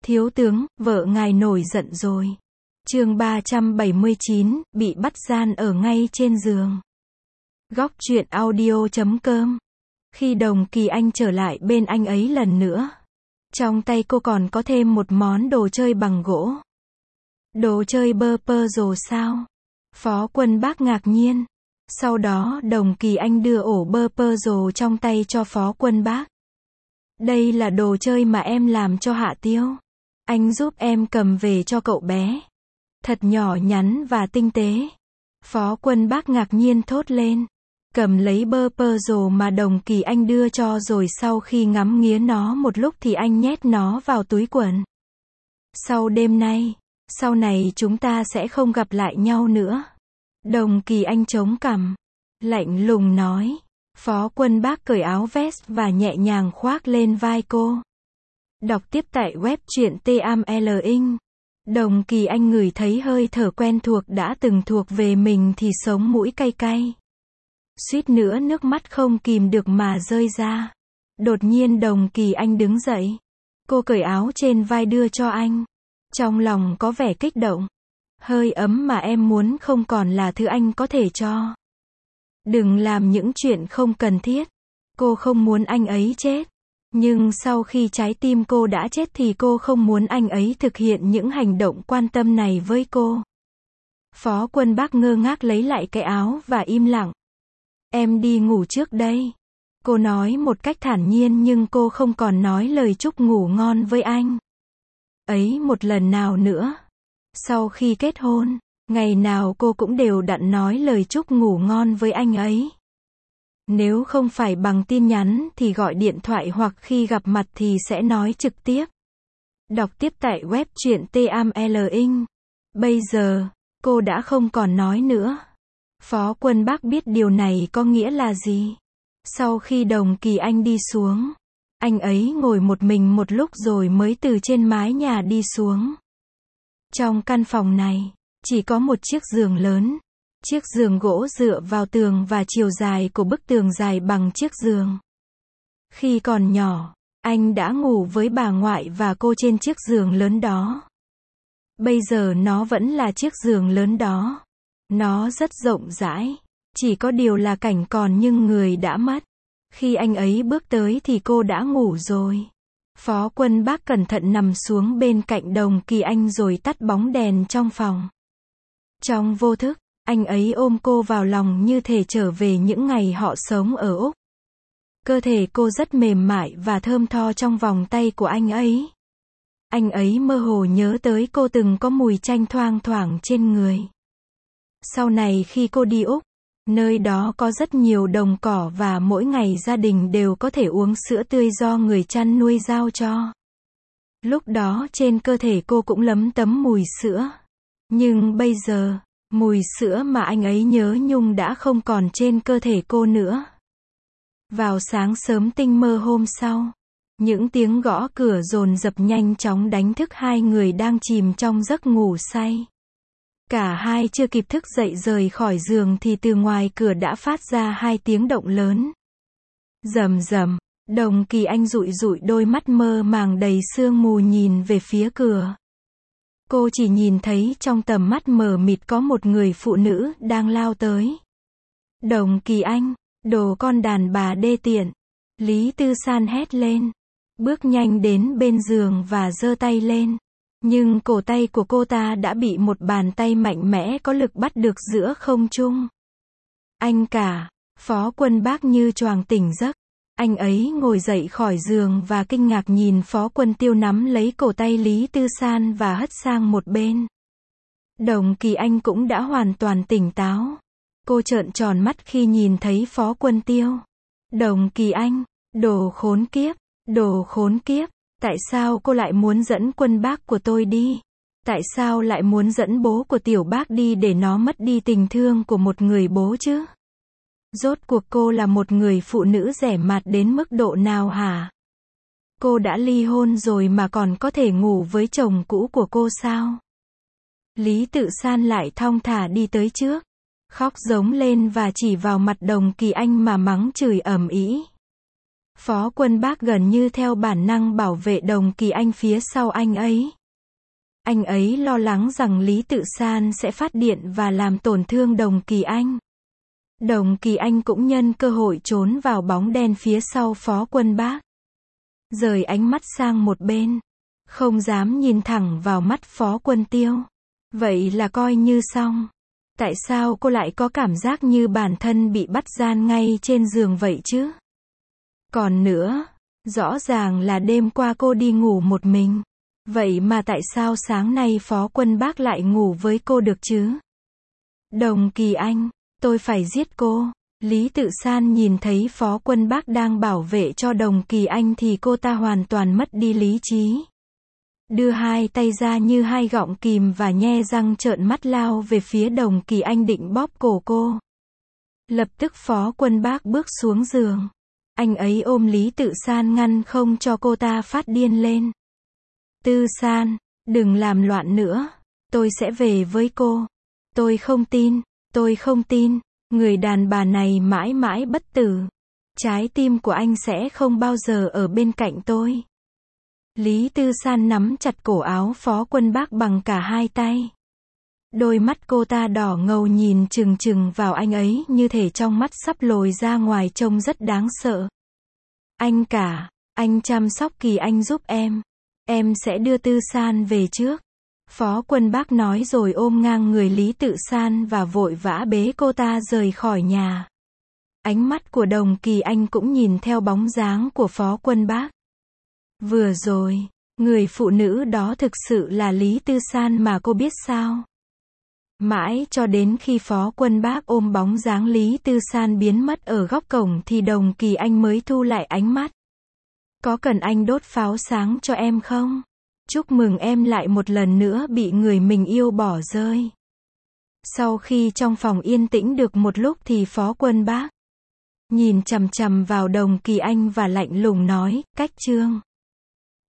Thiếu tướng, vợ ngài nổi giận rồi. Chương 379, bị bắt gian ở ngay trên giường. Góc truyện audio.com. Khi Đồng Kỳ Anh trở lại bên anh ấy lần nữa, trong tay cô còn có thêm một món đồ chơi bằng gỗ. Đồ chơi bơ pơ rồ sao? Phó Quân Bác ngạc nhiên. Sau đó Đồng Kỳ Anh đưa ổ bơ pơ rồ trong tay cho Phó Quân Bác. Đây là đồ chơi mà em làm cho Hạ Tiêu. Anh giúp em cầm về cho cậu bé. Thật nhỏ nhắn và tinh tế. Phó Quân Bác ngạc nhiên thốt lên. Cầm lấy bơ pơ rồ mà Đồng Kỳ Anh đưa cho, rồi sau khi ngắm nghía nó một lúc thì anh nhét nó vào túi quần. Sau đêm nay, sau này chúng ta sẽ không gặp lại nhau nữa. Đồng Kỳ Anh chống cằm, lạnh lùng nói. Phó Quân Bác cởi áo vest và nhẹ nhàng khoác lên vai cô. Đọc tiếp tại web truyện TAML. Đồng Kỳ Anh ngửi thấy hơi thở quen thuộc đã từng thuộc về mình thì sống mũi cay cay. Suýt nữa nước mắt không kìm được mà rơi ra. Đột nhiên Đồng Kỳ Anh đứng dậy. Cô cởi áo trên vai đưa cho anh. Trong lòng có vẻ kích động. Hơi ấm mà em muốn không còn là thứ anh có thể cho. Đừng làm những chuyện không cần thiết. Cô không muốn anh ấy chết. Nhưng sau khi trái tim cô đã chết thì cô không muốn anh ấy thực hiện những hành động quan tâm này với cô. Phó Quân Bác ngơ ngác lấy lại cái áo và im lặng. Em đi ngủ trước đây. Cô nói một cách thản nhiên, nhưng cô không còn nói lời chúc ngủ ngon với anh ấy một lần nào nữa. Sau khi kết hôn, ngày nào cô cũng đều đặn nói lời chúc ngủ ngon với anh ấy. Nếu không phải bằng tin nhắn thì gọi điện thoại, hoặc khi gặp mặt thì sẽ nói trực tiếp. Đọc tiếp tại web truyện TAML. Bây giờ, cô đã không còn nói nữa. Phó Quân Bác biết điều này có nghĩa là gì. Sau khi Đồng Kỳ Anh đi xuống, anh ấy ngồi một mình một lúc rồi mới từ trên mái nhà đi xuống. Trong căn phòng này, chỉ có một chiếc giường lớn. Chiếc giường gỗ dựa vào tường và chiều dài của bức tường dài bằng chiếc giường. Khi còn nhỏ, anh đã ngủ với bà ngoại và cô trên chiếc giường lớn đó. Bây giờ nó vẫn là chiếc giường lớn đó. Nó rất rộng rãi. Chỉ có điều là cảnh còn nhưng người đã mất. Khi anh ấy bước tới thì cô đã ngủ rồi. Phó Quân Bác cẩn thận nằm xuống bên cạnh Đồng Kỳ Anh rồi tắt bóng đèn trong phòng. Trong vô thức, anh ấy ôm cô vào lòng như thể trở về những ngày họ sống ở Úc. Cơ thể cô rất mềm mại và thơm tho trong vòng tay của anh ấy. Anh ấy mơ hồ nhớ tới cô từng có mùi chanh thoang thoảng trên người. Sau này khi cô đi Úc, nơi đó có rất nhiều đồng cỏ và mỗi ngày gia đình đều có thể uống sữa tươi do người chăn nuôi giao cho. Lúc đó trên cơ thể cô cũng lấm tấm mùi sữa. Nhưng bây giờ, mùi sữa mà anh ấy nhớ nhung đã không còn trên cơ thể cô nữa. Vào sáng sớm tinh mơ hôm sau, những tiếng gõ cửa dồn dập nhanh chóng đánh thức hai người đang chìm trong giấc ngủ say. Cả hai chưa kịp thức dậy rời khỏi giường thì từ ngoài cửa đã phát ra hai tiếng động lớn. Rầm rầm. Đồng Kỳ Anh dụi dụi đôi mắt mơ màng đầy sương mù nhìn về phía cửa. Cô chỉ nhìn thấy trong tầm mắt mờ mịt có một người phụ nữ đang lao tới. Đồng Kỳ Anh, đồ con đàn bà đê tiện. Lý Tư San hét lên. Bước nhanh đến bên giường và giơ tay lên. Nhưng cổ tay của cô ta đã bị một bàn tay mạnh mẽ có lực bắt được giữa không trung. Anh cả. Phó Quân Bác như choàng tỉnh giấc. Anh ấy ngồi dậy khỏi giường và kinh ngạc nhìn Phó Quân Tiêu nắm lấy cổ tay Lý Tư San và hất sang một bên. Đồng Kỳ Anh cũng đã hoàn toàn tỉnh táo. Cô trợn tròn mắt khi nhìn thấy Phó Quân Tiêu. Đồng Kỳ Anh, đồ khốn kiếp, đồ khốn kiếp. Tại sao cô lại muốn dẫn Quân Bác của tôi đi? Tại sao lại muốn dẫn bố của Tiểu Bác đi để nó mất đi tình thương của một người bố chứ? Rốt cuộc cô là một người phụ nữ rẻ mạt đến mức độ nào hả? Cô đã ly hôn rồi mà còn có thể ngủ với chồng cũ của cô sao? Lý Tự San lại thong thả đi tới trước, khóc giống lên và chỉ vào mặt Đồng Kỳ Anh mà mắng chửi ầm ĩ. Phó Quân Bác gần như theo bản năng bảo vệ Đồng Kỳ Anh phía sau anh ấy. Anh ấy lo lắng rằng Lý Tự San sẽ phát điện và làm tổn thương Đồng Kỳ Anh. Đồng Kỳ Anh cũng nhân cơ hội trốn vào bóng đen phía sau Phó Quân Bác. Rời ánh mắt sang một bên. Không dám nhìn thẳng vào mắt Phó Quân Tiêu. Vậy là coi như xong. Tại sao cô lại có cảm giác như bản thân bị bắt gian ngay trên giường vậy chứ? Còn nữa, rõ ràng là đêm qua cô đi ngủ một mình. Vậy mà tại sao sáng nay Phó Quân Bác lại ngủ với cô được chứ? Đồng Kỳ Anh, tôi phải giết cô. Lý Tự San nhìn thấy Phó Quân Bác đang bảo vệ cho Đồng Kỳ Anh thì cô ta hoàn toàn mất đi lý trí. Đưa hai tay ra như hai gọng kìm và nhe răng trợn mắt lao về phía Đồng Kỳ Anh định bóp cổ cô. Lập tức Phó Quân Bác bước xuống giường. Anh ấy ôm Lý Tự San ngăn không cho cô ta phát điên lên. Tư San, đừng làm loạn nữa. Tôi sẽ về với cô. Tôi không tin. Người đàn bà này mãi mãi bất tử. Trái tim của anh sẽ không bao giờ ở bên cạnh tôi. Lý Tư San nắm chặt cổ áo Phó Quân Bác bằng cả hai tay. Đôi mắt cô ta đỏ ngầu nhìn chừng chừng vào anh ấy như thể trong mắt sắp lồi ra ngoài trông rất đáng sợ. Anh chăm sóc Kỳ Anh giúp em. Em sẽ đưa Tư San về trước. Phó Quân Bác nói rồi ôm ngang người Lý Tự San và vội vã bế cô ta rời khỏi nhà. Ánh mắt của Đồng Kỳ Anh cũng nhìn theo bóng dáng của Phó Quân Bác. Vừa rồi, người phụ nữ đó thực sự là Lý Tư San mà cô biết sao? Mãi cho đến khi Phó Quân Bác ôm bóng dáng Lý Tư San biến mất ở góc cổng thì Đồng Kỳ Anh mới thu lại ánh mắt. Có cần anh đốt pháo sáng cho em không? Chúc mừng em lại một lần nữa bị người mình yêu bỏ rơi. Sau khi trong phòng yên tĩnh được một lúc thì Phó Quân Bác nhìn chằm chằm vào Đồng Kỳ Anh và lạnh lùng nói, cách chương.